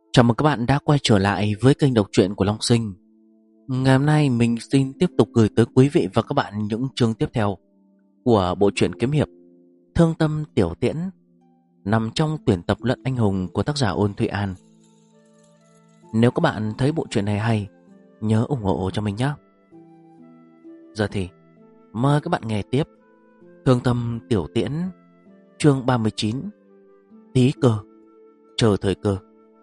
Chào mừng các bạn đã quay trở lại với kênh đọc truyện của Long Sinh. Ngày hôm nay mình xin tiếp tục gửi tới quý vị và các bạn những chương tiếp theo của bộ truyện kiếm hiệp Thương Tâm Tiểu Tiễn, nằm trong tuyển tập Luận Anh Hùng của tác giả Ôn Thụy An. Nếu các bạn thấy bộ truyện này hay, nhớ ủng hộ cho mình nhé. Giờ thì mời các bạn nghe tiếp Thương Tâm Tiểu Tiễn, chương 39, Tí cơ, chờ thời cơ.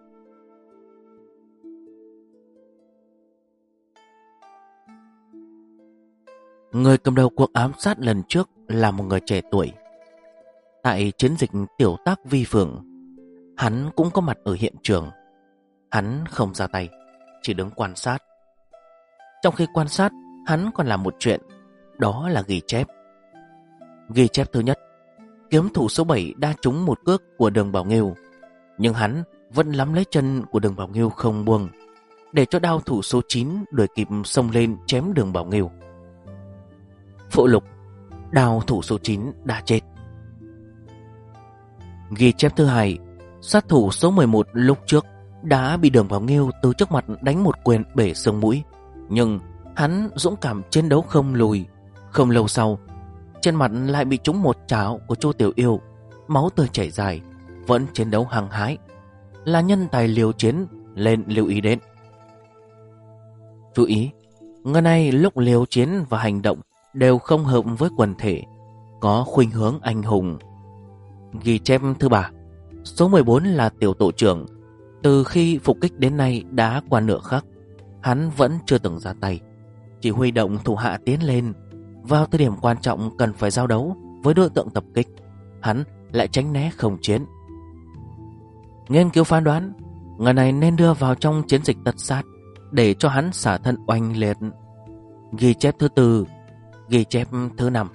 Người cầm đầu cuộc ám sát lần trước là một người trẻ tuổi. Tại chiến dịch Tiểu Tác Vi Phượng, hắn cũng có mặt ở hiện trường. Hắn không ra tay, chỉ đứng quan sát. Trong khi quan sát, hắn còn làm một chuyện, đó là ghi chép. Ghi chép thứ nhất, kiếm thủ số 7 đã trúng một cước của Đường Bảo Nghiêu, nhưng hắn vẫn nắm lấy chân của Đường Bảo Nghiêu không buông, để cho đao thủ số 9 đuổi kịp xông lên chém Đường Bảo Nghiêu. Phụ lục, đao thủ số 9 đã chết. Ghi chép thứ hai, sát thủ số 11 lúc trước đã bị Đường Bảo Nghiêu từ trước mặt đánh một quyền bể xương mũi, nhưng hắn dũng cảm chiến đấu không lùi. Không lâu sau, trên mặt lại bị trúng một chảo của Chu Tiểu Yêu, máu tươi chảy dài, vẫn chiến đấu hăng hái, là nhân tài liều chiến lên lưu ý đến. Chú ý, người này lúc liều chiến và hành động đều không hợp với quần thể, có khuynh hướng anh hùng. Ghi chép thứ ba, số 14 là tiểu tổ trưởng. Từ khi phục kích đến nay đã qua nửa khắc, hắn vẫn chưa từng ra tay, chỉ huy động thủ hạ tiến lên. Vào thời điểm quan trọng cần phải giao đấu với đối tượng tập kích, hắn lại tránh né không chiến. Nghiên cứu phán đoán, người này nên đưa vào trong chiến dịch tất sát, để cho hắn xả thân oanh liệt. Ghi chép thứ tư. Ghi chép thứ 5,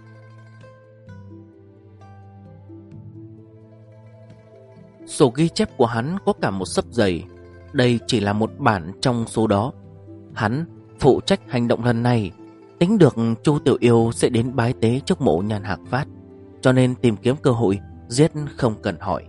sổ ghi chép của hắn có cả một xấp dày. Đây chỉ là một bản trong số đó. Hắn phụ trách hành động lần này, tính được Chu Tiểu Yêu sẽ đến bái tế trước mộ Nhan Hạc Phát, cho nên tìm kiếm cơ hội giết không cần hỏi.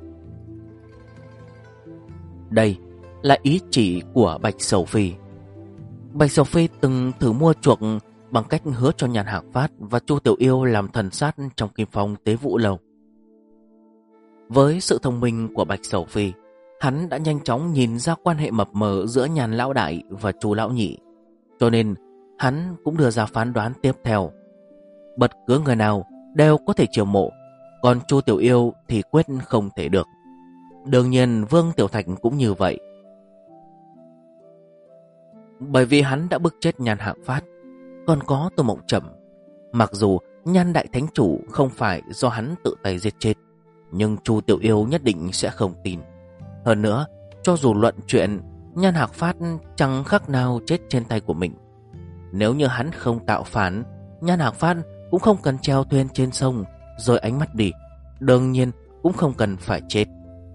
Đây là ý chỉ của Bạch Sầu Phi. Bạch Sầu Phi từng thử mua chuộc bằng cách hứa cho Nhan Hạc Phát và Chu Tiểu Yêu làm thần sát trong Kim Phong Tế Vũ Lầu. Với sự thông minh của Bạch Sầu Phi, hắn đã nhanh chóng nhìn ra quan hệ mập mờ giữa Nhan Lão Đại và Chu Lão Nhị, cho nên hắn cũng đưa ra phán đoán tiếp theo: bất cứ người nào đều có thể chiêu mộ, còn Chu Tiểu Yêu thì quyết không thể được. Đương nhiên Vương Tiểu Thạch cũng như vậy, bởi vì hắn đã bức chết Nhan Hạc Phát. Còn có Tô Mộng Trầm, mặc dù Nhan Đại Thánh Chủ không phải do hắn tự tay giết chết, nhưng Chu Tiểu Yêu nhất định sẽ không tin. Hơn nữa, cho dù luận chuyện, Nhan Hạc Phát chẳng khác nào chết trên tay của mình. Nếu như hắn không tạo phản, Nhan Hạc Phát cũng không cần treo thuyền trên sông rồi ánh mắt đi, đương nhiên cũng không cần phải chết.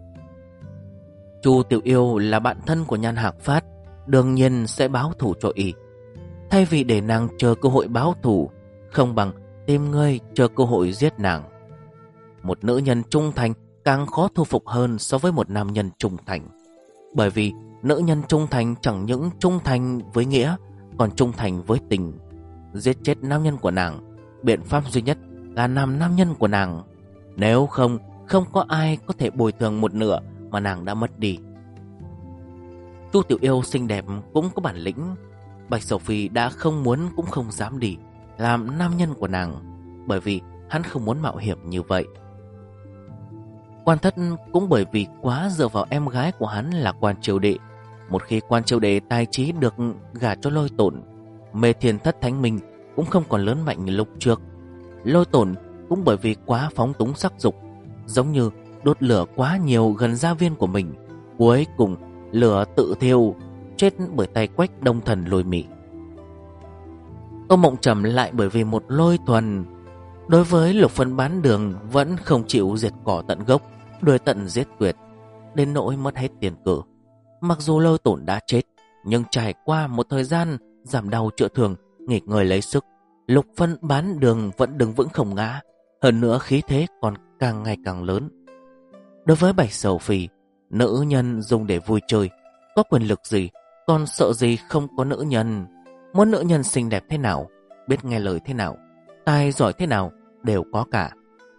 Chu Tiểu Yêu là bạn thân của Nhan Hạc Phát, đương nhiên sẽ báo thù cho y. Thay vì để nàng chờ cơ hội báo thù, không bằng tìm người chờ cơ hội giết nàng. Một nữ nhân trung thành càng khó thu phục hơn so với một nam nhân trung thành, bởi vì nữ nhân trung thành chẳng những trung thành với nghĩa, còn trung thành với tình. Giết chết nam nhân của nàng, biện pháp duy nhất là làm nam nhân của nàng. Nếu không, không có ai có thể bồi thường một nửa mà nàng đã mất đi. Chu Tiểu Yêu xinh đẹp cũng có bản lĩnh. Bạch Sầu Phi đã không muốn cũng không dám đi làm nam nhân của nàng, bởi vì hắn không muốn mạo hiểm như vậy. Quan Thất cũng bởi vì quá dựa vào em gái của hắn là Quan Triều Đệ. Một khi Quan Triều Đệ tài trí được gả cho Lôi Tổn, Mê Thiên Thất Thánh Minh cũng không còn lớn mạnh lúc trước. Lôi Tổn cũng bởi vì quá phóng túng sắc dục, giống như đốt lửa quá nhiều gần gia viên của mình, cuối cùng lửa tự thiêu, chết bởi tay Quách Đông Thần Lôi Mị. Tô Mộng Trầm lại bởi vì một Lôi Thuần đối với Lục Phân Bán Đường vẫn không chịu diệt cỏ tận gốc, đuổi tận giết tuyệt, đến nỗi mất hết tiền cử. Mặc dù Lôi Tổn đã chết, nhưng trải qua một thời gian giảm đau chữa thương, nghỉ ngơi lấy sức, Lục Phân Bán Đường vẫn đứng vững không ngã, hơn nữa khí thế còn càng ngày càng lớn. Đối với Bạch Sầu Phi, nữ nhân dùng để vui chơi, có quyền lực gì, còn sợ gì không có nữ nhân. Muốn nữ nhân xinh đẹp thế nào, biết nghe lời thế nào, tài giỏi thế nào, đều có cả.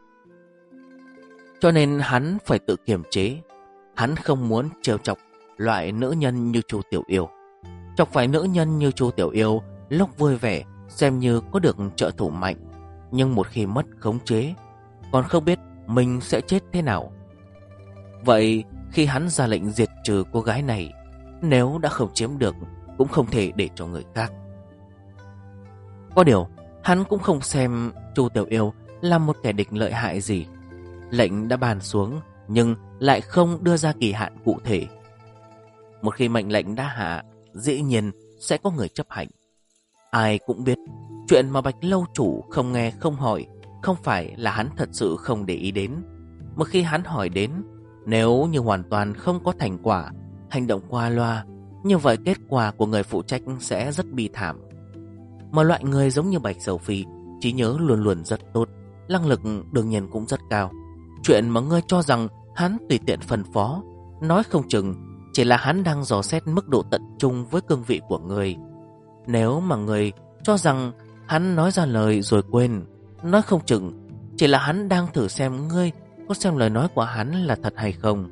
Cho nên hắn phải tự kiềm chế. Hắn không muốn trêu chọc loại nữ nhân như Chu Tiểu Yêu. Chọc phải nữ nhân như Chu Tiểu Yêu, lúc vui vẻ xem như có được trợ thủ mạnh, nhưng một khi mất khống chế, còn không biết mình sẽ chết thế nào. Vậy khi hắn ra lệnh diệt trừ cô gái này, nếu đã không chiếm được, cũng không thể để cho người khác. Có điều, hắn cũng không xem Chu Tiểu Yêu là một kẻ địch lợi hại gì. Lệnh đã ban xuống, nhưng lại không đưa ra kỳ hạn cụ thể. Một khi mệnh lệnh đã hạ, dĩ nhiên sẽ có người chấp hành. Ai cũng biết, chuyện mà Bạch lâu chủ không nghe không hỏi không phải là hắn thật sự không để ý đến. Một khi hắn hỏi đến, nếu như hoàn toàn không có thành quả, hành động qua loa, như vậy kết quả của người phụ trách sẽ rất bi thảm. Mà loại người giống như Bạch Sầu Phi, trí nhớ luôn luôn rất tốt, năng lực đương nhiên cũng rất cao. Chuyện mà ngươi cho rằng hắn tùy tiện phân phó, nói không chừng chỉ là hắn đang dò xét mức độ tận trung với cương vị của ngươi. Nếu mà ngươi cho rằng hắn nói ra lời rồi quên, nói không chừng chỉ là hắn đang thử xem ngươi có xem lời nói của hắn là thật hay không.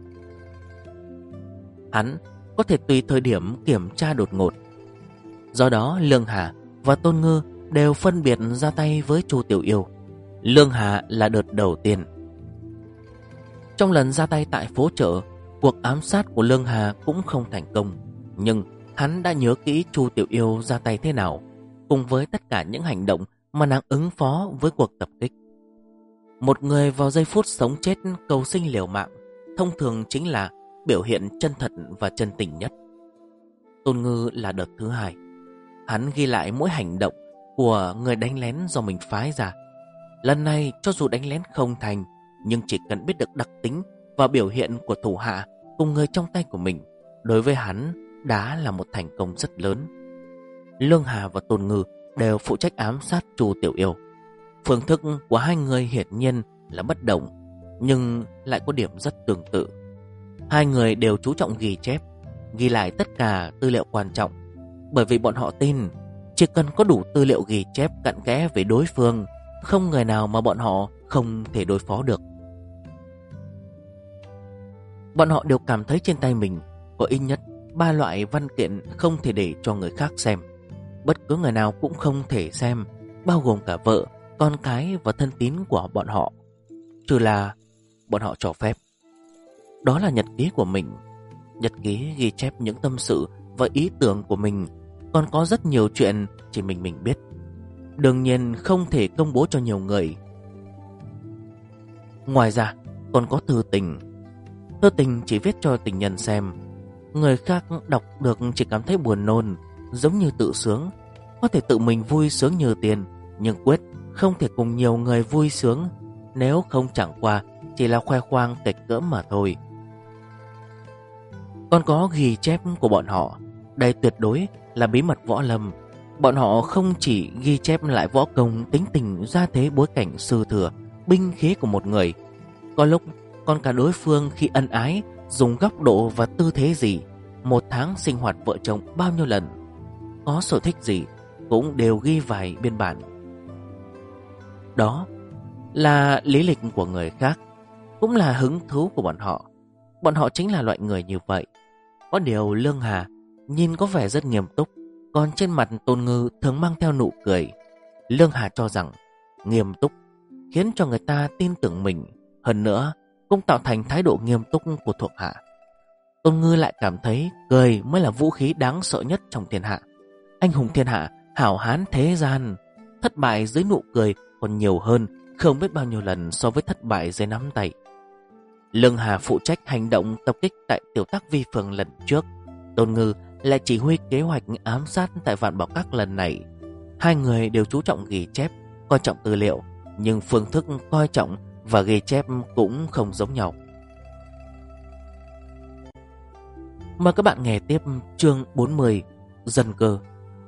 Hắn có thể tùy thời điểm kiểm tra đột ngột. Do đó Lương Hà và Tôn Ngư đều phân biệt ra tay với Chu Tiểu Yêu. Lương Hà là đợt đầu tiên. Trong lần ra tay tại phố chợ, cuộc ám sát của Lương Hà cũng không thành công, nhưng hắn đã nhớ kỹ Chu Tiểu Yêu ra tay thế nào, cùng với tất cả những hành động mà nàng ứng phó với cuộc tập kích. Một người vào giây phút sống chết cầu sinh liều mạng, thông thường chính là biểu hiện chân thật và chân tình nhất. Tôn Ngư là đợt thứ hai. Hắn ghi lại mỗi hành động của người đánh lén do mình phái ra. Lần này cho dù đánh lén không thành, nhưng chỉ cần biết được đặc tính và biểu hiện của thủ hạ cùng người trong tay của mình, đối với hắn đã là một thành công rất lớn. Lương Hà và Tôn Ngư đều phụ trách ám sát Chu Tiểu Yêu. Phương thức của hai người hiển nhiên là bất đồng, nhưng lại có điểm rất tương tự. Hai người đều chú trọng ghi chép, ghi lại tất cả tư liệu quan trọng, bởi vì bọn họ tin chỉ cần có đủ tư liệu ghi chép cặn kẽ về đối phương, không người nào mà bọn họ không thể đối phó được. Bọn họ đều cảm thấy trên tay mình có ít nhất 3 loại văn kiện không thể để cho người khác xem. Bất cứ người nào cũng không thể xem, bao gồm cả vợ, con cái và thân tín của bọn họ, trừ là bọn họ cho phép. Đó là nhật ký của mình. Nhật ký ghi chép những tâm sự và ý tưởng của mình. Còn có rất nhiều chuyện chỉ mình biết, đương nhiên không thể công bố cho nhiều người. Ngoài ra còn có thư tình. Thư tình chỉ viết cho tình nhân xem. Người khác đọc được chỉ cảm thấy buồn nôn, giống như tự sướng. Có thể tự mình vui sướng như tiền, nhưng quyết không thể cùng nhiều người vui sướng, nếu không chẳng qua chỉ là khoe khoang kịch cỡm mà thôi. Còn có ghi chép của bọn họ. Đây tuyệt đối là bí mật võ lâm. Bọn họ không chỉ ghi chép lại võ công, tính tình, gia thế, bối cảnh, sư thừa, binh khí của một người, có lúc còn cả đối phương khi ân ái dùng góc độ và tư thế gì, một tháng sinh hoạt vợ chồng bao nhiêu lần, có sở thích gì cũng đều ghi vài biên bản. Đó là lý lịch của người khác, cũng là hứng thú của bọn họ. Bọn họ chính là loại người như vậy. Có điều Lương Hà nhìn có vẻ rất nghiêm túc, còn trên mặt Tôn Ngư thường mang theo nụ cười. Lương Hà cho rằng nghiêm túc khiến cho người ta tin tưởng mình, hơn nữa cũng tạo thành thái độ nghiêm túc của thuộc hạ. Tôn Ngư lại cảm thấy cười mới là vũ khí đáng sợ nhất trong thiên hạ. Anh hùng thiên hạ, hảo hán thế gian, thất bại dưới nụ cười còn nhiều hơn không biết bao nhiêu lần so với thất bại dưới nắm tay. Lương Hà phụ trách hành động tập kích tại Tiểu Tác Vi Phường lần trước, Tôn Ngư lại chỉ huy kế hoạch ám sát tại Vạn Bảo Các lần này. Hai người đều chú trọng ghi chép, coi trọng tư liệu, nhưng phương thức coi trọng và ghi chép cũng không giống nhau. Mời các bạn nghe tiếp chương 40, Dân Cơ.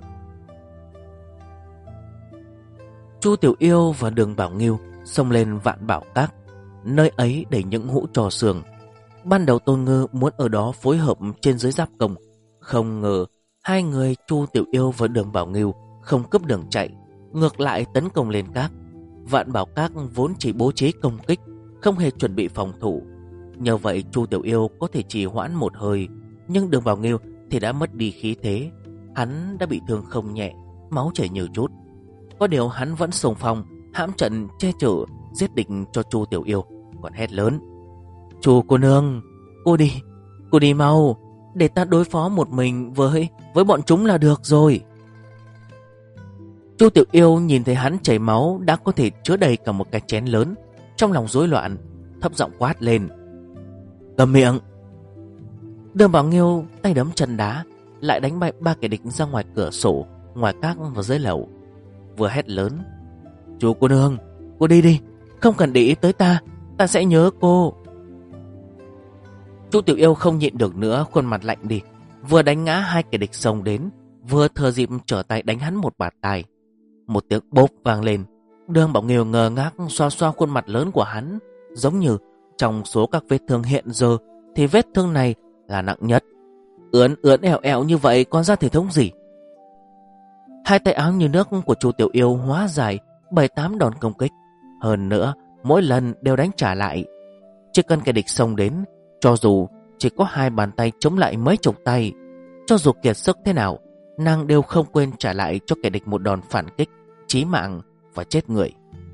Chu Tiểu Yêu và Đường Bảo Nghiêu xông lên Vạn Bảo Các. Nơi ấy đầy những hũ trò xường. Ban đầu Tôn Ngư muốn ở đó phối hợp trên dưới giáp công, Không ngờ hai người Chu Tiểu Yêu và Đường Bảo Ngưu không cướp đường chạy, ngược lại tấn công lên các. Vạn Bảo Các vốn chỉ bố trí công kích, không hề chuẩn bị phòng thủ. Nhờ vậy Chu Tiểu Yêu có thể trì hoãn một hơi, nhưng Đường Bảo Ngưu thì đã mất đi khí thế. Hắn đã bị thương không nhẹ, máu chảy nhiều chút. Có điều hắn vẫn xung phong, hãm trận che chở, giết địch cho Chu Tiểu Yêu, còn hét lớn: "Chu cô nương, cô đi mau, để ta đối phó một mình với bọn chúng là được rồi." Chu Tiểu Yêu nhìn thấy hắn chảy máu đã có thể chứa đầy cả một cái chén lớn, trong lòng rối loạn, thấp giọng quát lên: "Cầm miệng!" Đường Bảo Nghiêu tay đấm chân đá, lại đánh bại ba kẻ địch ra ngoài cửa sổ, ngoài các và dưới lầu, vừa hét lớn: "Chú cô nương, cô đi đi, không cần để ý tới ta sẽ nhớ cô." Chu Tiểu Yêu không nhịn được nữa, khuôn mặt lạnh đi, vừa đánh ngã hai kẻ địch xông đến, vừa thừa dịp trở tay đánh hắn một bạt tai. Một tiếng bốp vang lên. Đường Bảo Nghiêu ngơ ngác xoa xoa khuôn mặt lớn của hắn, giống như trong số các vết thương hiện giờ thì vết thương này là nặng nhất. Ướn ẻo ẻo như vậy còn ra thể thống gì? Hai tay áo như nước của Chu Tiểu Yêu hóa giải 7-8 đòn công kích, hơn nữa mỗi lần đều đánh trả lại. Chỉ cần kẻ địch xông đến, cho dù chỉ có hai bàn tay chống lại mấy chục tay, cho dù kiệt sức thế nào, nàng đều không quên trả lại cho kẻ địch một đòn phản kích chí mạng và chết người.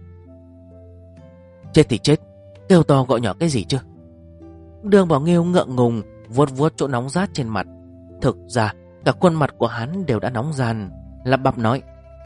Chết thì chết, kêu to gọi nhỏ cái gì chứ? Đường Bảo Nghiêu ngượng ngùng vuốt vuốt chỗ nóng rát trên mặt. Thực ra cả khuôn mặt của hắn đều đã nóng ran, lắp bắp nói: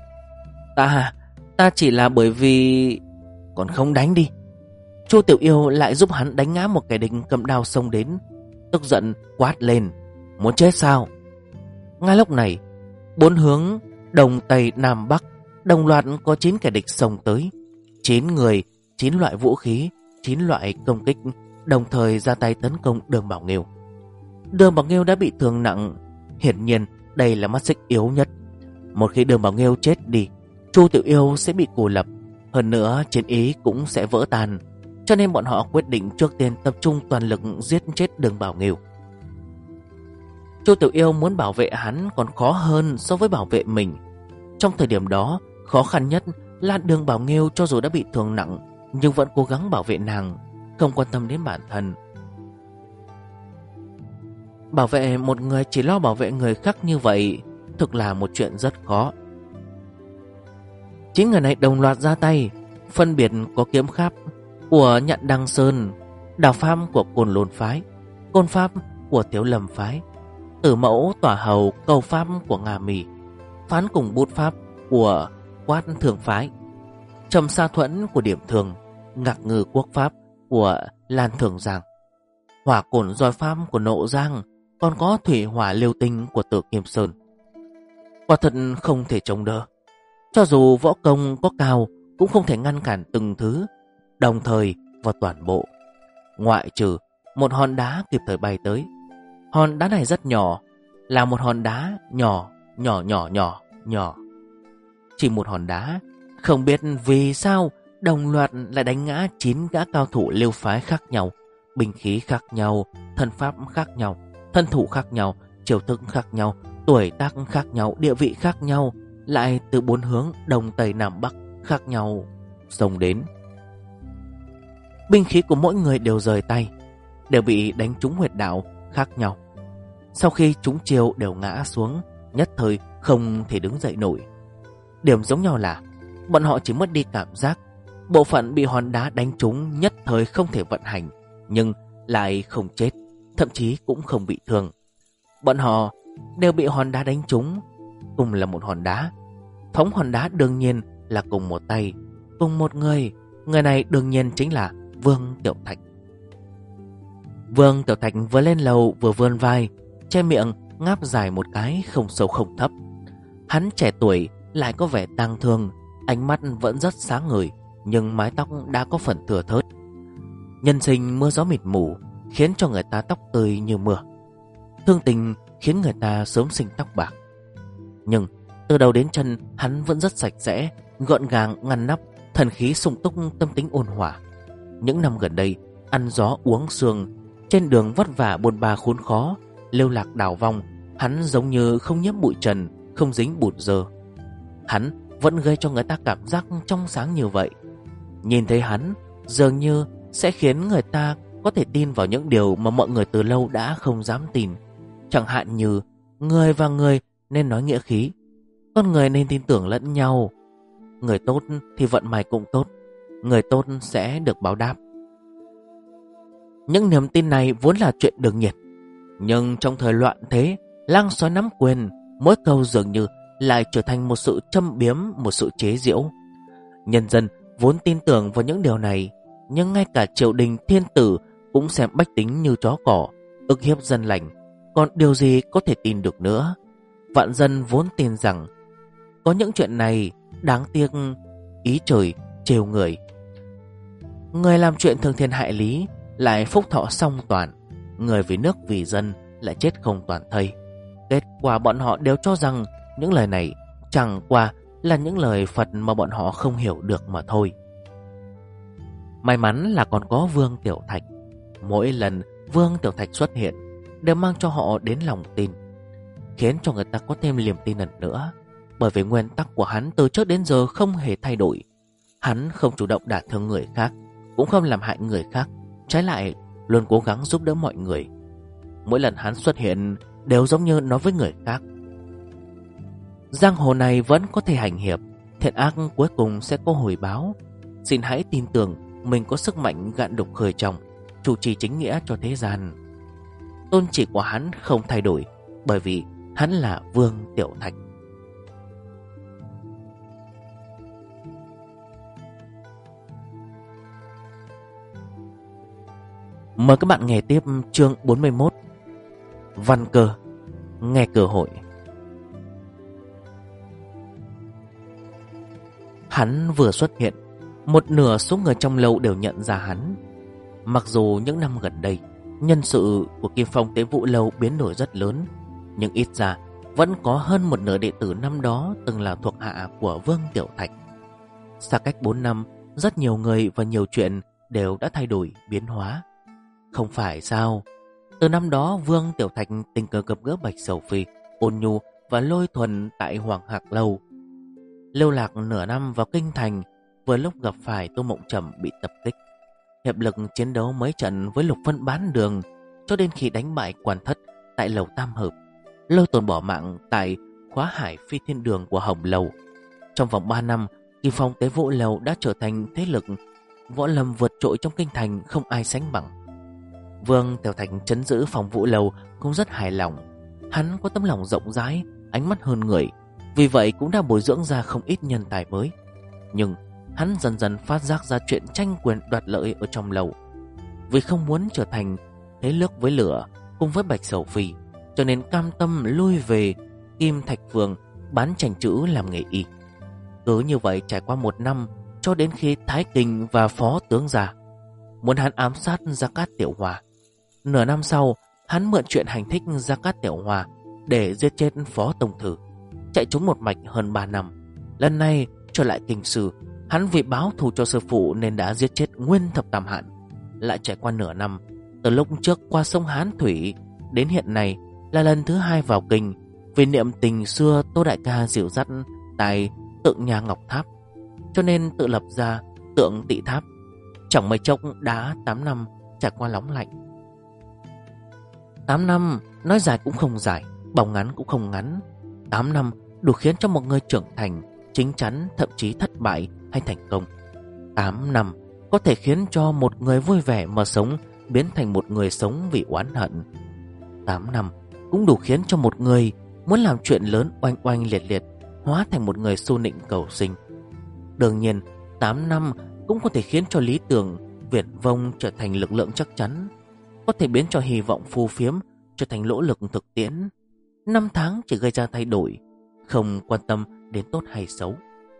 Ta chỉ là bởi vì... Còn không đánh đi. Chu Tiểu Yêu lại giúp hắn đánh ngã một kẻ địch cầm đao xông đến, tức giận quát lên: "Muốn chết sao?" Ngay lúc này, bốn hướng đông tây nam bắc đồng loạt có 9 kẻ địch xông tới. 9 người, 9 loại vũ khí, 9 loại công kích đồng thời ra tay tấn công Đường Bảo Nghiêu. Đường Bảo Nghiêu đã bị thương nặng, hiển nhiên đây là mắt xích yếu nhất. Một khi Đường Bảo Nghiêu chết đi, Chu Tiểu Yêu sẽ bị cô lập, hơn nữa chiến ý cũng sẽ vỡ tan. Cho nên bọn họ quyết định trước tiên tập trung toàn lực giết chết Đường Bảo Nghiêu. Chu Tiểu Yêu muốn bảo vệ hắn còn khó hơn so với bảo vệ mình. Trong thời điểm đó, khó khăn nhất là Đường Bảo Nghiêu cho dù đã bị thương nặng nhưng vẫn cố gắng bảo vệ nàng, không quan tâm đến bản thân. Bảo vệ một người chỉ lo bảo vệ người khác như vậy thực là một chuyện rất khó. 9 người này đồng loạt ra tay, phân biệt có kiếm pháp của Nhạn Đăng Sơn, đào pháp của Côn Lôn Phái, côn pháp của Thiếu Lâm Phái, tử mẫu tỏa hầu câu pháp của Nga Mì, phán cùng bút pháp của Quát Thường Phái, trầm sa thuẫn của Điểm Thường, ngạc ngư quốc pháp của Lan Thường Giang, hỏa cổn roi pháp của Nộ Giang, còn có thủy hỏa liêu tinh của Tử Kim Sơn. Quả thật không thể chống đỡ. Cho dù võ công có cao cũng không thể ngăn cản từng thứ đồng thời và toàn bộ, ngoại trừ một hòn đá kịp thời bay tới. Hòn đá này rất nhỏ, là một hòn đá nhỏ. Chỉ một hòn đá, không biết vì sao đồng loạt lại đánh ngã 9 gã cao thủ Liêu Phái khác nhau, binh khí khác nhau, thân pháp khác nhau, thân thủ khác nhau, chiêu thức khác nhau, tuổi tác khác nhau, địa vị khác nhau, lại từ 4 hướng đông tây nam bắc khác nhau xông đến. Binh khí của mỗi người đều rời tay, đều bị đánh trúng huyệt đạo khác nhau. Sau khi chúng chiêu đều ngã xuống, nhất thời không thể đứng dậy nổi. Điểm giống nhau là bọn họ chỉ mất đi cảm giác. Bộ phận bị hòn đá đánh trúng nhất thời không thể vận hành, nhưng lại không chết, thậm chí cũng không bị thương. Bọn họ đều bị hòn đá đánh trúng, cùng là một hòn đá. Phóng hòn đá đương nhiên là cùng một tay, cùng một người. Người này đương nhiên chính là Vương Tiểu Thạch. Vương Tiểu Thạch vừa lên lầu vừa vươn vai, che miệng ngáp dài một cái không sâu không thấp. Hắn trẻ tuổi lại có vẻ tang thương, ánh mắt vẫn rất sáng ngời, nhưng mái tóc đã có phần thưa thớt. Nhân sinh mưa gió mịt mù khiến cho người ta tóc tươi như mưa, thương tình khiến người ta sớm sinh tóc bạc. Nhưng từ đầu đến chân hắn vẫn rất sạch sẽ, gọn gàng ngăn nắp, thần khí sung túc, tâm tính ôn hòa. Những năm gần đây ăn gió uống sương, trên đường vất vả bôn ba khốn khó, lưu lạc đảo vong, Hắn giống như không nhiễm bụi trần, không dính bụt dơ. Hắn vẫn gây cho người ta cảm giác trong sáng như vậy. Nhìn thấy hắn dường như sẽ khiến người ta có thể tin vào những điều mà mọi người từ lâu đã không dám tin. Chẳng hạn như người và người nên nói nghĩa khí, con người nên tin tưởng lẫn nhau. Người tốt thì vận may cũng tốt, người tốt sẽ được báo đáp. Những niềm tin này vốn là chuyện đương nhiên, nhưng trong thời loạn thế, lang sói nắm quyền, mỗi câu dường như lại trở thành một sự châm biếm, một sự chế giễu. Nhân dân vốn tin tưởng vào những điều này, nhưng ngay cả triều đình thiên tử cũng xem bách tính như chó cỏ, ức hiếp dân lành, còn điều gì có thể tin được nữa. Vạn dân vốn tin rằng có những chuyện này, đáng tiếc ý trời trêu người. Người làm chuyện thương thiên hại lý lại phúc thọ song toàn, người vì nước vì dân lại chết không toàn thây. Kết quả bọn họ đều cho rằng những lời này chẳng qua là những lời Phật mà bọn họ không hiểu được mà thôi. May mắn là còn có Vương Tiểu Thạch. Mỗi lần Vương Tiểu Thạch xuất hiện đều mang cho họ đến lòng tin, khiến cho người ta có thêm niềm tin lần nữa. Bởi vì nguyên tắc của hắn từ trước đến giờ không hề thay đổi. Hắn không chủ động đả thương người khác, cũng không làm hại người khác, trái lại luôn cố gắng giúp đỡ mọi người. Mỗi lần hắn xuất hiện đều giống như nói với người khác: giang hồ này vẫn có thể hành hiệp, thiện ác cuối cùng sẽ có hồi báo. Xin hãy tin tưởng mình có sức mạnh gạn đục khơi trong, chủ trì chính nghĩa cho thế gian. Tôn chỉ của hắn không thay đổi, bởi vì hắn là Vương Tiểu Thạch. Mời các bạn nghe tiếp chương 41, Văn Cơ, nghe cơ hội. Hắn vừa xuất hiện, một nửa số người trong lầu đều nhận ra hắn. Mặc dù những năm gần đây nhân sự của Kim Phong Tế Vụ Lâu biến đổi rất lớn, nhưng ít ra vẫn có hơn một nửa đệ tử năm đó từng là thuộc hạ của Vương Tiểu Thạch. Xa cách 4 năm, rất nhiều người và nhiều chuyện đều đã thay đổi, biến hóa. Không phải sao? Từ năm đó Vương Tiểu Thạch tình cờ gặp gỡ Bạch Sầu Phi, Ôn Nhu và Lôi Thuần tại Hoàng Hạc Lâu. Lưu lạc nửa năm vào kinh thành, vừa lúc gặp phải Tô Mộng Trầm bị tập kích. Hiệp lực chiến đấu mấy trận với Lục Vân Bán Đường, cho đến khi đánh bại Quan Thất tại lầu Tam Hợp. Lôi Thuần bỏ mạng tại khóa hải phi thiên đường của Hồng Lầu. Trong vòng 3 năm, Kim Phong Tế Vụ Lầu đã trở thành thế lực võ lâm vượt trội trong kinh thành, không ai sánh bằng. Vương Tiểu Thạch trấn giữ phòng Vũ Lầu cũng rất hài lòng. Hắn có tấm lòng rộng rãi, ánh mắt hơn người, vì vậy cũng đã bồi dưỡng ra không ít nhân tài mới. Nhưng hắn dần dần phát giác ra chuyện tranh quyền đoạt lợi ở trong lầu. Vì không muốn trở thành thế nước với lửa cùng với Bạch Sầu Phi, cho nên cam tâm lui về Kim Thạch Phường bán chành chữ làm nghề y. Cứ như vậy trải qua 1 năm, cho đến khi Thái Kình và Phó Tướng ra muốn hắn ám sát Gia Cát Tiểu Hòa. Nửa năm sau, hắn mượn chuyện hành thích Gia Cát Tiểu Hòa để giết chết Phó Tông Thử, chạy trốn một mạch hơn 3 năm. Lần này trở lại kinh sư, hắn vì báo thù cho sư phụ nên đã giết chết Nguyên Thập Tam Hạn. Lại trải qua nửa năm, từ lúc trước qua sông Hán Thủy đến hiện nay là lần thứ 2 vào kinh, vì niệm tình xưa Tô đại ca dìu dắt tại tượng nhà Ngọc Tháp, cho nên tự lập ra tượng Tị Tháp. Chẳng mấy chốc đã 8 năm trải qua nóng lạnh. 8 năm nói dài cũng không dài, bảo ngắn cũng không ngắn. 8 năm đủ khiến cho một người trưởng thành, chín chắn, thậm chí thất bại hay thành công. 8 năm có thể khiến cho một người vui vẻ mà sống biến thành một người sống vì oán hận. 8 năm cũng đủ khiến cho một người muốn làm chuyện lớn oanh oanh liệt liệt hóa thành một người xu nịnh cầu sinh. Đương nhiên 8 năm cũng có thể khiến cho lý tưởng viển vông trở thành lực lượng chắc chắn, có thể biến cho hy vọng phù phiếm trở thành nỗ lực thực tiễn. 5 tháng chỉ gây ra thay đổi, không quan tâm đến tốt hay xấu.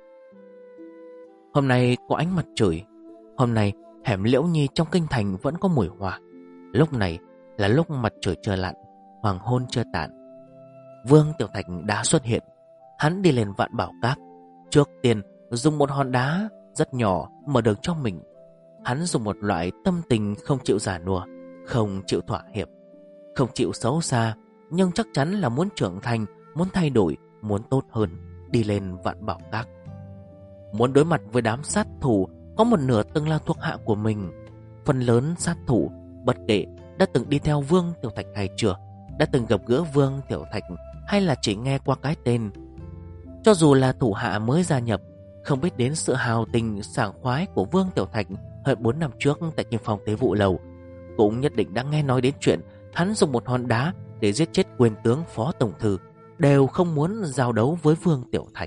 Hôm nay có ánh mặt trời, hôm nay hẻm Liễu Nhi trong kinh thành vẫn có mùi hoa. Lúc này là lúc mặt trời chưa lặn, hoàng hôn chưa tàn. Vương Tiểu Thạch đã xuất hiện. Hắn đi lên Vạn Bảo Các, trước tiên dùng một hòn đá rất nhỏ mở đường cho mình. Hắn dùng một loại tâm tình không chịu già nua, không chịu thỏa hiệp, không chịu xấu xa, nhưng chắc chắn là muốn trưởng thành, muốn thay đổi, muốn tốt hơn, đi lên vạn bảo các. Muốn đối mặt với đám sát thủ có một nửa từng là thuộc hạ của mình. Phần lớn sát thủ, bất kể đã từng đi theo Vương Tiểu Thạch hay chưa, đã từng gặp gỡ Vương Tiểu Thạch hay là chỉ nghe qua cái tên, cho dù là thủ hạ mới gia nhập, không biết đến sự hào tình sảng khoái của Vương Tiểu Thạch hơn 4 năm trước tại Kim Phong Tế Vụ Lầu, cũng nhất định đã nghe nói đến chuyện hắn dùng một hòn đá để giết chết quyền tướng Phó Tổng Thư, đều không muốn giao đấu với Vương Tiểu Thạch.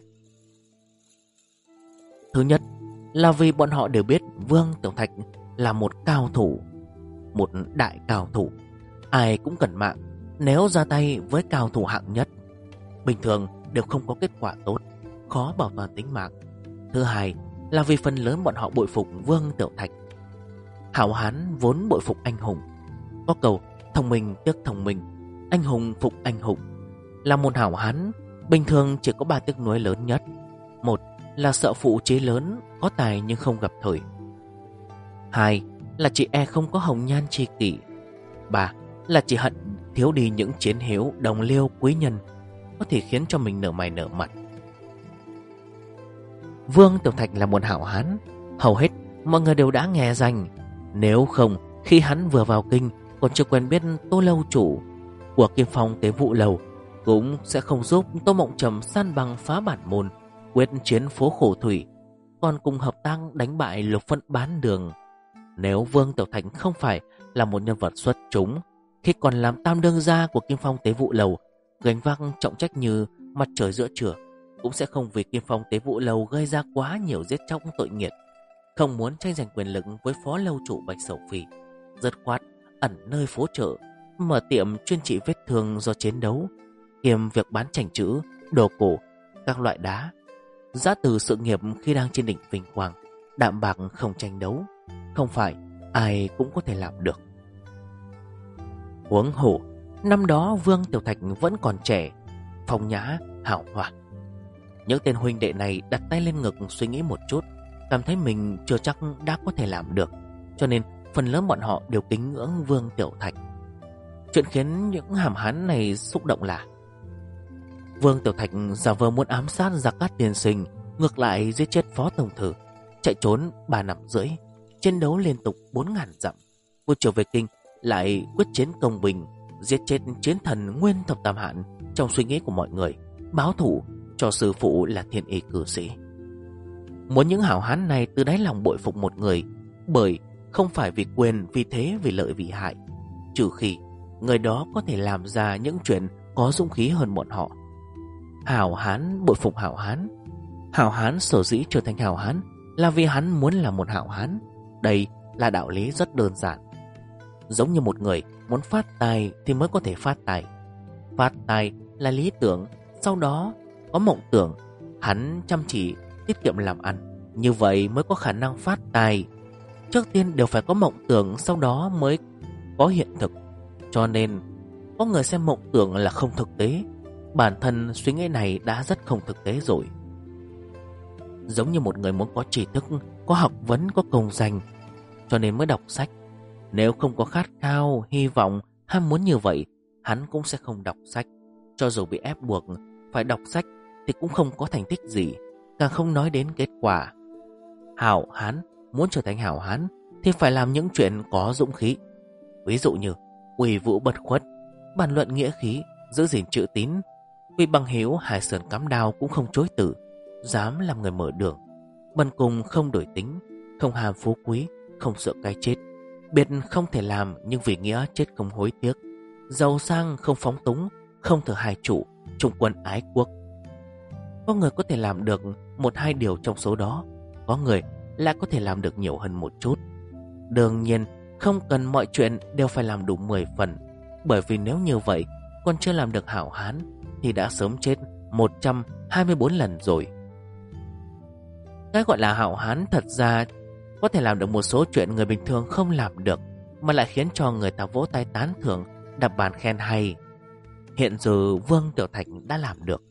Thứ nhất là vì bọn họ đều biết Vương Tiểu Thạch là một cao thủ, một đại cao thủ, ai cũng cần mạng. Nếu ra tay với cao thủ hạng nhất, bình thường đều không có kết quả tốt, khó bảo toàn tính mạng. Thứ hai là vì phần lớn bọn họ bội phục Vương Tiểu Thạch. Hảo hán vốn bội phục anh hùng. Có câu thông minh tiếc thông minh, anh hùng phục anh hùng. Là một hảo hán, bình thường chỉ có 3 tiếc nuối lớn nhất. Một là sợ phụ chế lớn, có tài nhưng không gặp thời. Hai là chị e không có hồng nhan tri kỷ. Ba là chỉ hận thiếu đi những chiến hữu đồng liêu quý nhân, có thể khiến cho mình nở mày nở mặt. Vương Tiểu Thạch là một hảo hán, hầu hết mọi người đều đã nghe danh. Nếu không, khi hắn vừa vào kinh còn chưa quen biết Tô lâu chủ của Kim Phong Tế Vụ Lầu, cũng sẽ không giúp Tô Mộng Trầm san bằng phá bản môn, quyết chiến phố Khổ Thủy, còn cùng hợp tác đánh bại Lục Phân Bán Đường. Nếu Vương Tiểu Thạch không phải là một nhân vật xuất chúng, khi còn làm tam đương gia của Kim Phong Tế Vụ Lầu, gánh vác trọng trách như mặt trời giữa trưa, cũng sẽ không vì Kim Phong Tế Vụ Lầu gây ra quá nhiều giết chóc tội nghiệt, không muốn tranh giành quyền lực với phó lâu chủ Bạch Sầu Phi, dứt khoát ẩn nơi phố chợ, mở tiệm chuyên trị vết thương do chiến đấu, kiêm việc bán chành chữ, đồ cổ, các loại đá. Giã từ sự nghiệp khi đang trên đỉnh vinh quang, đạm bạc không tranh đấu, không phải ai cũng có thể làm được. Huống hồ năm đó Vương Tiểu Thạch vẫn còn trẻ, phong nhã, hào hoa. Những tên huynh đệ này đặt tay lên ngực suy nghĩ một chút, cảm thấy mình chưa chắc đã có thể làm được, cho nên phần lớn bọn họ đều kính ngưỡng Vương Tiểu Thạch. Chuyện khiến những hàm hán này xúc động là Vương Tiểu Thạch giả vờ muốn ám sát Gia Cát tiên sinh, ngược lại giết chết Phó Tổng Thư, chạy trốn 3 năm rưỡi, chiến đấu liên tục 4.000 dặm, vừa trở về kinh lại quyết chiến công bình, giết chết chiến thần Nguyên Thập Tam Hạn. Trong suy nghĩ của mọi người, báo thù cho sư phụ là thiên y cử sĩ. Muốn những hảo hán này từ đáy lòng bội phục một người, bởi không phải vì quyền, vì thế, vì lợi, vì hại, trừ khi người đó có thể làm ra những chuyện có dũng khí hơn bọn họ. Hảo hán bội phục hảo hán. Hảo hán sở dĩ trở thành hảo hán là vì hắn muốn là một hảo hán. Đây là đạo lý rất đơn giản. Giống như một người muốn phát tài thì mới có thể phát tài. Phát tài là lý tưởng, sau đó có mộng tưởng. Hắn chăm chỉ tiết kiệm làm ăn, như vậy mới có khả năng phát tài. Trước tiên đều phải có mộng tưởng, sau đó mới có hiện thực. Cho nên có người xem mộng tưởng là không thực tế. Bản thân suy nghĩ này đã rất không thực tế rồi. Giống như một người muốn có tri thức, có học vấn, có công danh, cho nên mới đọc sách. Nếu không có khát khao, hy vọng, ham muốn như vậy, hắn cũng sẽ không đọc sách. Cho dù bị ép buộc phải đọc sách thì cũng không có thành tích gì, càng không nói đến kết quả. Hảo hán muốn trở thành hảo hán thì phải làm những chuyện có dũng khí. Ví dụ như uy vũ bất khuất, bàn luận nghĩa khí, giữ gìn chữ tín, vì bằng hiếu hai sườn cắm đao cũng không chối từ, dám làm người mở đường, bần cùng không đổi tính, không ham phú quý, không sợ cái chết, biết không thể làm nhưng vì nghĩa chết không hối tiếc, giàu sang không phóng túng, không thờ hai chủ, trung quân ái quốc. Có người có thể làm được 1-2 điều trong số đó, có người lại có thể làm được nhiều hơn một chút. Đương nhiên không cần mọi chuyện đều phải làm đủ 10 phần, bởi vì nếu như vậy còn chưa làm được hảo hán thì đã sớm chết 124 lần rồi. Cái gọi là hảo hán thật ra có thể làm được một số chuyện người bình thường không làm được, mà lại khiến cho người ta vỗ tay tán thưởng, đập bàn khen hay. Hiện giờ Vương Tiểu Thạch đã làm được.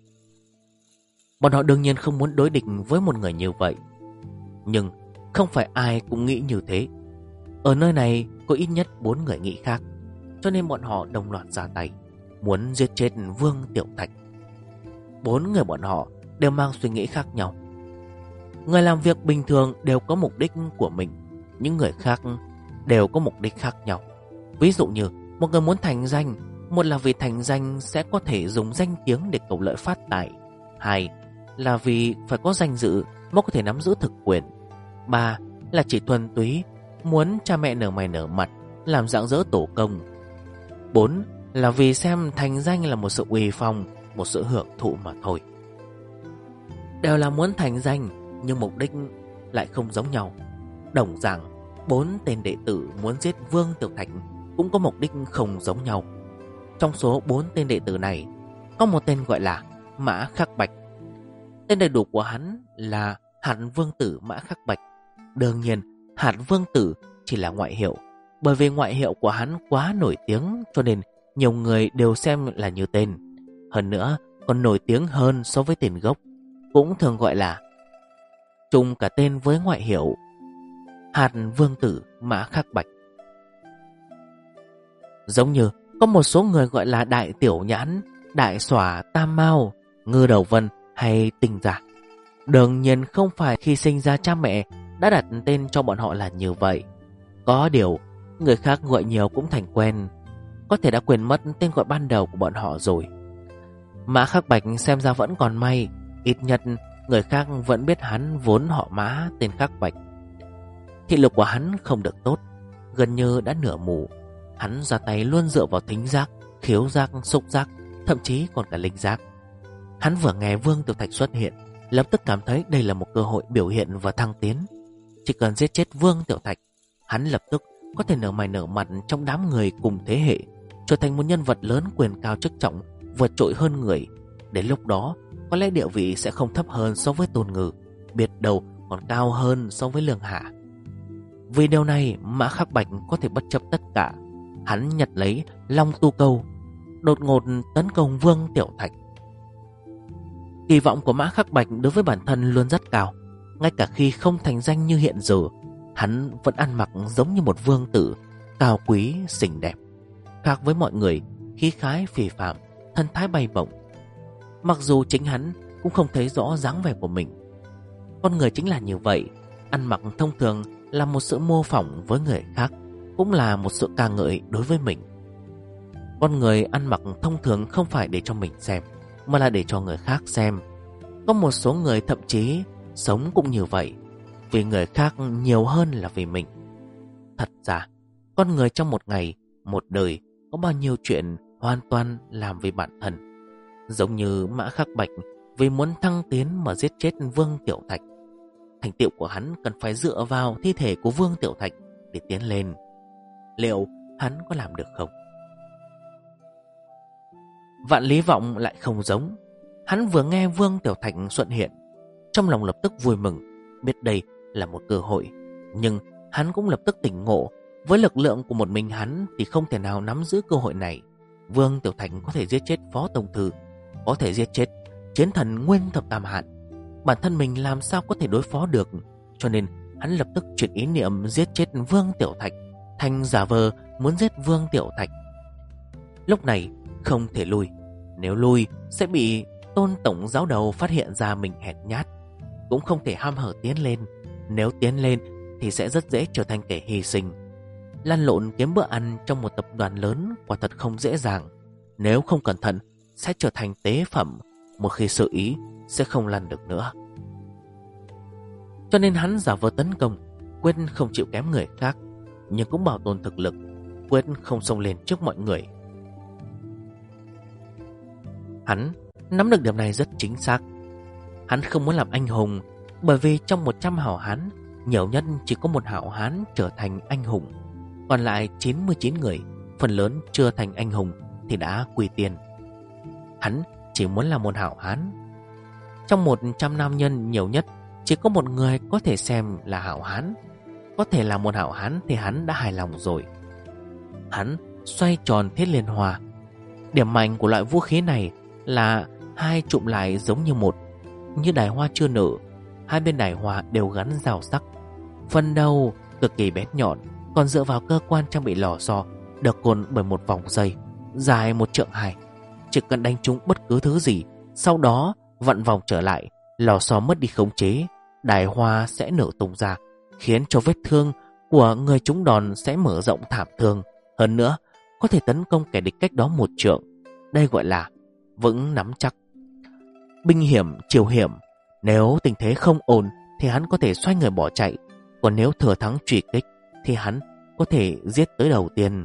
Bọn họ đương nhiên không muốn đối địch với một người như vậy, nhưng không phải ai cũng nghĩ như thế. Ở nơi này có ít nhất 4 người nghĩ khác, cho nên bọn họ đồng loạt ra tay. muốn giết chết Vương Tiểu Thạch. 4 người bọn họ đều mang suy nghĩ khác nhau. Người làm việc bình thường đều có mục đích của mình, những người khác đều có mục đích khác nhau. Ví dụ như một người muốn thành danh, một là vì thành danh sẽ có thể dùng danh tiếng để cầu lợi phát tài, hai là vì phải có danh dự mới có thể nắm giữ thực quyền, ba là chỉ thuần túy muốn cha mẹ nở mày nở mặt, làm rạng rỡ tổ công, bốn là vì xem thành danh là một sự uy phong, một sự hưởng thụ mà thôi. Đều là muốn thành danh, nhưng mục đích lại không giống nhau. Đồng dạng, 4 tên đệ tử muốn giết Vương Tiểu Thạch cũng có mục đích không giống nhau. Trong số 4 tên đệ tử này, có một tên gọi là Mã Khắc Bạch. Tên đầy đủ của hắn là Hạt Vương Tử Mã Khắc Bạch. Đương nhiên, Hạt Vương Tử chỉ là ngoại hiệu, bởi vì ngoại hiệu của hắn quá nổi tiếng cho nên nhiều người đều xem là như tên. Hơn nữa, còn nổi tiếng hơn so với tên gốc, cũng thường gọi là chung cả tên với ngoại hiệu Hạt Vương Tử Mã Khắc Bạch. Giống như có một số người gọi là Đại Tiểu Nhãn, Đại Xỏa, Tam Mao, Ngư Đầu Vân hay Tinh Giả. Đương nhiên không phải khi sinh ra cha mẹ đã đặt tên cho bọn họ là như vậy. Có điều, người khác gọi nhiều cũng thành quen, có thể đã quên mất tên gọi ban đầu của bọn họ rồi. Mã Khắc Bạch xem ra vẫn còn may, ít nhất người khác vẫn biết hắn vốn họ Mã tên Khắc Bạch. Thị lực của hắn không được tốt, gần như đã nửa mù. Hắn ra tay luôn dựa vào thính giác, khiếu giác, xúc giác, thậm chí còn cả linh giác. Hắn vừa nghe Vương Tiểu Thạch xuất hiện, lập tức cảm thấy đây là một cơ hội biểu hiện và thăng tiến. Chỉ cần giết chết Vương Tiểu Thạch, hắn lập tức có thể nở mày nở mặt trong đám người cùng thế hệ, trở thành một nhân vật lớn, quyền cao chức trọng, vượt trội hơn người. Đến lúc đó, có lẽ địa vị sẽ không thấp hơn so với Tôn Ngư, biết đâu còn cao hơn so với Lương Hạ. Vì điều này, Mã Khắc Bạch có thể bất chấp tất cả. Hắn nhặt lấy Long Tu Câu, đột ngột tấn công Vương Tiểu Thạch. Kỳ vọng của Mã Khắc Bạch đối với bản thân luôn rất cao. Ngay cả khi không thành danh như hiện giờ, hắn vẫn ăn mặc giống như một vương tử, cao quý, xinh đẹp. Khác với mọi người, khí khái phì phàm, thân thái bay bổng. Mặc dù chính hắn cũng không thấy rõ dáng vẻ của mình. Con người chính là như vậy, ăn mặc thông thường là một sự mô phỏng với người khác, cũng là một sự ca ngợi đối với mình. Con người ăn mặc thông thường không phải để cho mình xem, mà là để cho người khác xem. Có một số người thậm chí sống cũng như vậy, vì người khác nhiều hơn là vì mình. Thật ra, con người trong một ngày, một đời có bao nhiêu chuyện hoàn toàn làm vì bản thân. Giống như Mã Khắc Bạch vì muốn thăng tiến mà giết chết Vương Tiểu Thạch. Thành tựu của hắn cần phải dựa vào thi thể của Vương Tiểu Thạch để tiến lên. Liệu hắn có làm được không? Vạn Lý Vọng lại không giống. Hắn vừa nghe Vương Tiểu Thạch xuất hiện, trong lòng lập tức vui mừng, biết đây là một cơ hội. Nhưng hắn cũng lập tức tỉnh ngộ, với lực lượng của một mình hắn thì không thể nào nắm giữ cơ hội này. Vương Tiểu Thạch có thể giết chết Phó Tổng Thư, có thể giết chết chiến thần Nguyên Thập Tam Hạn. Bản thân mình làm sao có thể đối phó được, cho nên hắn lập tức chuyển ý niệm giết chết Vương Tiểu Thạch thành giả vờ muốn giết Vương Tiểu Thạch. Lúc này không thể lui, nếu lui sẽ bị Tôn Tổng Giáo Đầu phát hiện ra mình hèn nhát. Cũng không thể ham hở tiến lên, nếu tiến lên thì sẽ rất dễ trở thành kẻ hy sinh. Lăn lộn kiếm bữa ăn trong một tập đoàn lớn quả thật không dễ dàng. Nếu không cẩn thận sẽ trở thành tế phẩm, một khi sự ý sẽ không lăn được nữa. Cho nên hắn giả vờ tấn công, quyết không chịu kém người khác, nhưng cũng bảo tồn thực lực, quyết không xông lên trước mọi người. Hắn nắm được điểm này rất chính xác. Hắn không muốn làm anh hùng, bởi vì trong 100 hảo hán, nhiều nhất chỉ có một hảo hán trở thành anh hùng. Còn lại 99 người, phần lớn chưa thành anh hùng thì đã quy tiên. Hắn chỉ muốn là một hảo hán. Trong 100 nam nhân, nhiều nhất chỉ có một người có thể xem là hảo hán. Có thể là một hảo hán thì hắn đã hài lòng rồi. Hắn xoay tròn thiết liên hoa. Điểm mạnh của loại vũ khí này là hai chụm lại giống như một, như đài hoa chưa nở. Hai bên đài hoa đều gắn rào sắc, phần đầu cực kỳ bén nhọn, còn dựa vào cơ quan trang bị lò xo được cột bởi một vòng dây dài 1,2 trượng, chỉ cần đánh trúng bất cứ thứ gì, sau đó vặn vòng trở lại, lò xo mất đi khống chế, đài hoa sẽ nở tung ra, khiến cho vết thương của người trúng đòn sẽ mở rộng thảm thương. Hơn nữa, có thể tấn công kẻ địch cách đó 1 trượng. Đây gọi là vững nắm chắc. Binh hiểm, chiều hiểm. Nếu tình thế không ổn thì hắn có thể xoay người bỏ chạy, còn nếu thừa thắng truy kích thì hắn có thể giết tới đầu tiên.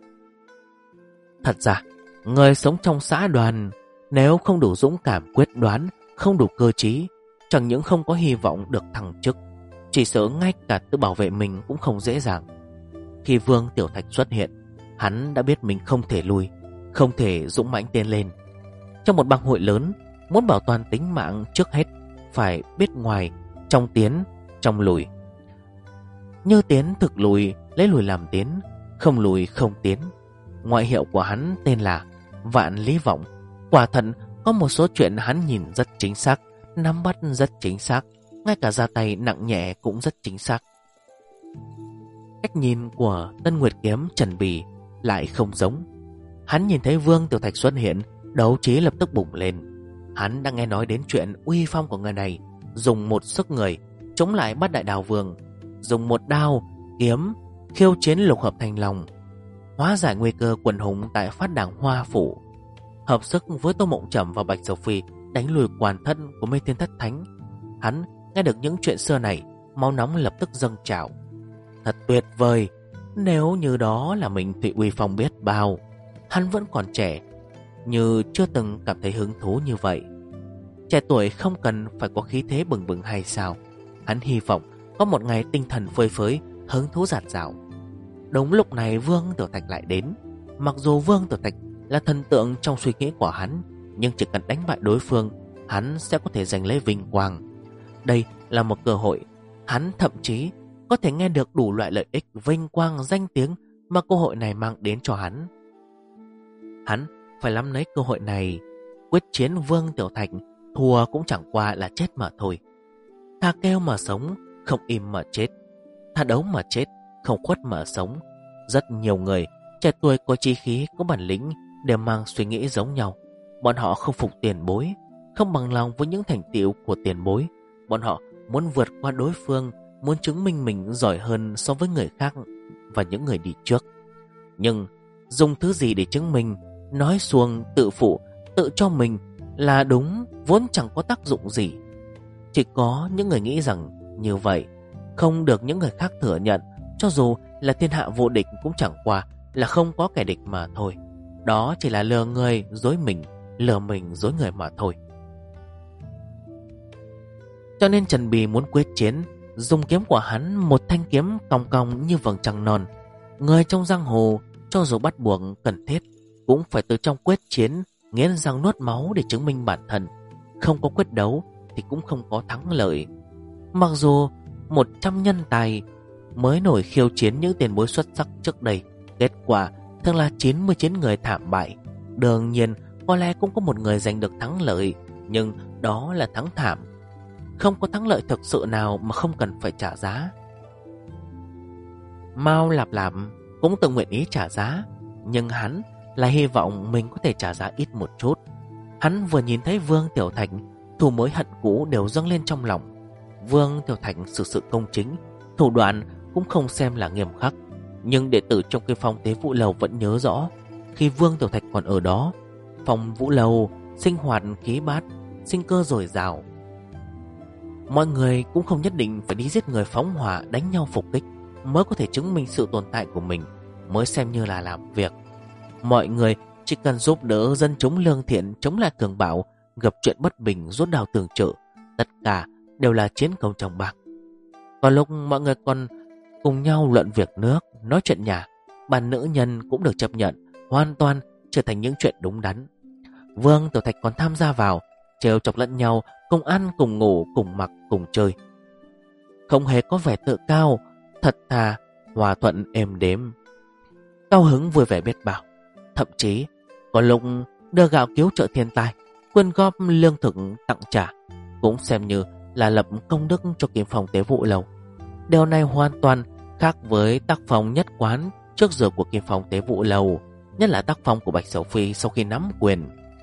Thật ra, người sống trong xã đoàn nếu không đủ dũng cảm quyết đoán, không đủ cơ trí, chẳng những không có hy vọng được thăng chức, chỉ sợ ngay cả tự bảo vệ mình cũng không dễ dàng. Khi Vương Tiểu Thạch xuất hiện, hắn đã biết mình không thể lùi, không thể dũng mãnh tiến lên. Trong một bang hội lớn, muốn bảo toàn tính mạng trước hết phải biết ngoài, trong tiến, trong lùi. Như tiến thực lùi, lấy lùi làm tiến, không lùi không tiến. Ngoại hiệu của hắn tên là Vạn Lý Vọng. Quả thật có một số chuyện hắn nhìn rất chính xác, nắm bắt rất chính xác, ngay cả ra tay nặng nhẹ cũng rất chính xác. Cách nhìn của Tân Nguyệt Kiếm Trần Bì lại không giống. Hắn nhìn thấy Vương Tiểu Thạch xuất hiện, đấu trí lập tức bùng lên. Hắn đã nghe nói đến chuyện uy phong của người này, dùng một sức người chống lại Bát Đại Đào Vương, dùng một đao, kiếm khiêu chiến Lục Hợp Thành Long, hóa giải nguy cơ quần hùng tại Phát Đảng Hoa Phủ, hợp sức với Tô Mộng Trầm và Bạch Sầu Phi đánh lùi toàn thân của Mê Thiên Thất Thánh. Hắn nghe được những chuyện xưa này, máu nóng lập tức dâng trào. Thật tuyệt vời, nếu như đó là mình thì uy phong biết bao. Hắn vẫn còn trẻ, như chưa từng cảm thấy hứng thú như vậy. Trẻ tuổi không cần phải có khí thế bừng bừng hay sao? Hắn hy vọng có một ngày tinh thần phơi phới, hứng thú dạt dào. Đúng lúc này Vương Tiểu Thạch lại đến. Mặc dù Vương Tiểu Thạch là thần tượng trong suy nghĩ của hắn, nhưng chỉ cần đánh bại đối phương, hắn sẽ có thể giành lấy vinh quang. Đây là một cơ hội. Hắn thậm chí có thể nghe được đủ loại lợi ích, vinh quang, danh tiếng mà cơ hội này mang đến cho hắn. Hắn phải nắm lấy cơ hội này. Quyết chiến Vương Tiểu Thạch, thua cũng chẳng qua là chết mà thôi. Thà kêu mà sống, không im mà chết. Thà đấu mà chết, không khuất mà sống. Rất nhiều người trẻ tuổi có chí khí, có bản lĩnh đều mang suy nghĩ giống nhau. Bọn họ không phục tiền bối, không bằng lòng với những thành tựu của tiền bối. Bọn họ muốn vượt qua đối phương, muốn chứng minh mình giỏi hơn so với người khác và những người đi trước. Nhưng dùng thứ gì để chứng minh? Nói xuông, tự phụ, tự cho mình là đúng vốn chẳng có tác dụng gì. Chỉ có những người nghĩ rằng như vậy không được những người khác thừa nhận, cho dù là thiên hạ vô địch cũng chẳng qua là không có kẻ địch mà thôi. Đó chỉ là lừa người dối mình, lừa mình dối người mà thôi. Cho nên Trần Bì muốn quyết chiến, dùng kiếm của hắn, một thanh kiếm cong cong như vầng trăng non. Người trong giang hồ cho dù bắt buộc cần thiết cũng phải từ trong quyết chiến nghiến răng nuốt máu để chứng minh bản thân. Không có quyết đấu thì cũng không có thắng lợi. Mặc dù 100 nhân tài mới nổi khiêu chiến những tiền bối xuất sắc trước đây, kết quả thường là 99 người thảm bại. Đương nhiên có lẽ cũng có một người giành được thắng lợi, nhưng đó là thắng thảm. Không có thắng lợi thực sự nào mà không cần phải trả giá. Mao Lạp Lạp cũng tự nguyện ý trả giá, nhưng hắn là hy vọng mình có thể trả giá ít một chút. Hắn vừa nhìn thấy Vương Tiểu Thạch, thù mới hận cũ đều dâng lên trong lòng. Vương Tiểu Thạch xử sự công chính, thủ đoạn cũng không xem là nghiêm khắc, nhưng đệ tử trong cái Phong Tế Vũ Lầu vẫn nhớ rõ, khi Vương Tiểu Thạch còn ở đó, Phong Vũ Lầu sinh hoạt khí bát, sinh cơ dồi dào. Mọi người cũng không nhất định phải đi giết người, phóng hỏa, đánh nhau phục kích mới có thể chứng minh sự tồn tại của mình, mới xem như là làm việc. Mọi người chỉ cần giúp đỡ dân chúng lương thiện, chống lại cường bạo, gặp chuyện bất bình rút đao tường trợ, tất cả đều là chiến công trong bạc. Còn lúc mọi người còn cùng nhau luận việc nước, nói chuyện nhà, bàn nữ nhân cũng được chấp nhận, hoàn toàn trở thành những chuyện đúng đắn. Vương Tiểu Thạch còn tham gia vào, trêu chọc lẫn nhau, cùng ăn, cùng ngủ, cùng mặc, cùng chơi. Không hề có vẻ tự cao, thật thà, hòa thuận êm đếm. Cao hứng vui vẻ biết bao. Thậm chí có lúc đưa gạo cứu trợ thiên tai, quyên góp lương thực tặng trả, cũng xem như là lập công đức cho Kim Phong Tế Vũ Lầu. Điều này hoàn toàn khác với tác phong nhất quán trước giờ của Kim Phong Tế Vũ Lầu, nhất là tác phong của Bạch Sầu Phi sau khi nắm quyền.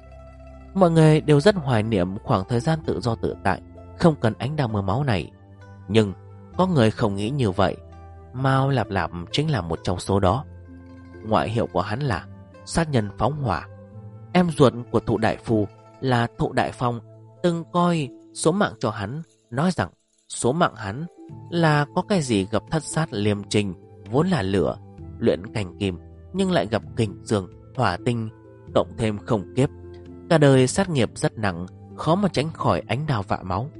Mọi người đều rất hoài niệm khoảng thời gian tự do tự tại, không cần ánh đao mưa máu này. Nhưng có người không nghĩ như vậy. Mao Lạp Lạp chính là một trong số đó. Ngoại hiệu của hắn là sát nhân phóng hỏa. Em ruột của Thụ Đại Phu là Thụ Đại Phong từng coi số mạng cho hắn, nói rằng số mạng hắn là có cái gì gặp thất sát liêm trình, vốn là lửa, luyện cành kim, nhưng lại gặp kình dương, hỏa tinh, cộng thêm không kiếp. Cả đời sát nghiệp rất nặng, khó mà tránh khỏi ánh đao vạ máu.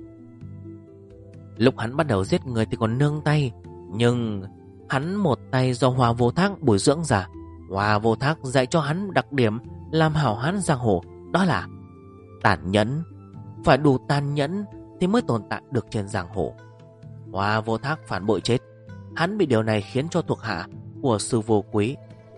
Lúc hắn bắt đầu giết người thì còn nương tay, nhưng hắn một tay do Hoa Vô Thác bồi dưỡng ra. Hoa Vô Thác dạy cho hắn đặc điểm làm hảo hán giang hồ, đó là tàn nhẫn. Phải đủ tàn nhẫn thì mới tồn tại được trên giang hồ. Hoa Vô Thác phản bội chết. Hắn bị điều này khiến cho thuộc hạ của Sư Vô Quý.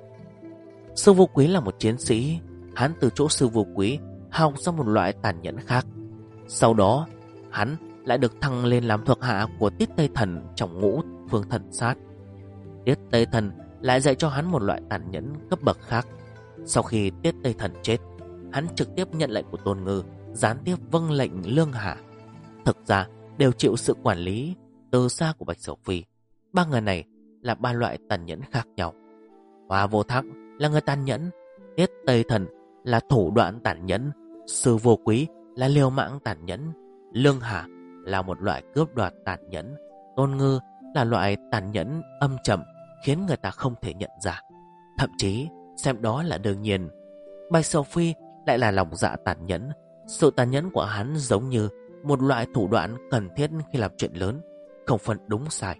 Sư Vô Quý là một chiến sĩ. Hắn từ chỗ Sư Vô Quý học ra một loại tàn nhẫn khác. Sau đó hắn lại được thăng lên làm thuộc hạ của Tiết Tây Thần trong Ngũ Phương Thần Sát. Tiết Tây Thần lại dạy cho hắn một loại tàn nhẫn cấp bậc khác. Sau khi Tiết Tây Thần chết, hắn trực tiếp nhận lệnh của Tôn Ngư, gián tiếp vâng lệnh Lương Hà. Thực ra đều chịu sự quản lý từ xa của Bạch Sầu Phi. Ba người này là ba loại tàn nhẫn khác nhau. Hoa Vô Thác là người tàn nhẫn, Tiết Tây Thần là thủ đoạn tàn nhẫn, Sư Vô Quý là liều mạng tàn nhẫn, Lương Hà là một loại cướp đoạt tàn nhẫn, Tôn Ngư là loại tàn nhẫn âm trầm khiến người ta không thể nhận ra, thậm chí xem đó là đương nhiên. Bạch Sầu Phi lại là lòng dạ tàn nhẫn. Sự tàn nhẫn của hắn giống như một loại thủ đoạn cần thiết khi làm chuyện lớn, không phân đúng sai.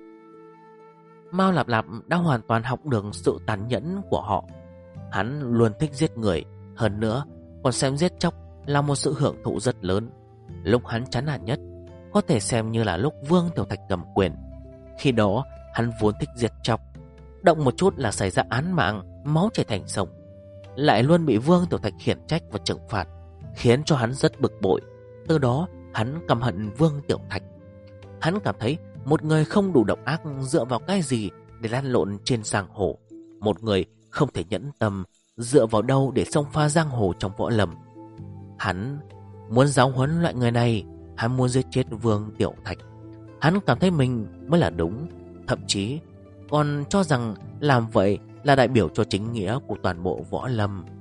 Mao Lạp Lạp đã hoàn toàn học được sự tàn nhẫn của họ. Hắn luôn thích giết người, hơn nữa còn xem giết chóc là một sự hưởng thụ rất lớn. Lúc hắn chán nản nhất có thể xem như là lúc Vương Tiểu Thạch cầm quyền. Khi đó hắn vốn thích giết chóc, động một chút là xảy ra án mạng, máu chảy thành sông. Lại luôn bị Vương Tiểu Thạch khiển trách và trừng phạt, khiến cho hắn rất bực bội. Từ đó hắn căm hận Vương Tiểu Thạch. Hắn cảm thấy một người không đủ độc ác dựa vào cái gì để lăn lộn trên giang hồ. Một người không thể nhẫn tâm dựa vào đâu để xông pha giang hồ trong võ lâm. Hắn muốn giáo huấn loại người này. Hắn muốn giết chết Vương Tiểu Thạch. Hắn cảm thấy mình mới là đúng, thậm chí còn cho rằng làm vậy là đại biểu cho chính nghĩa của toàn bộ võ lâm.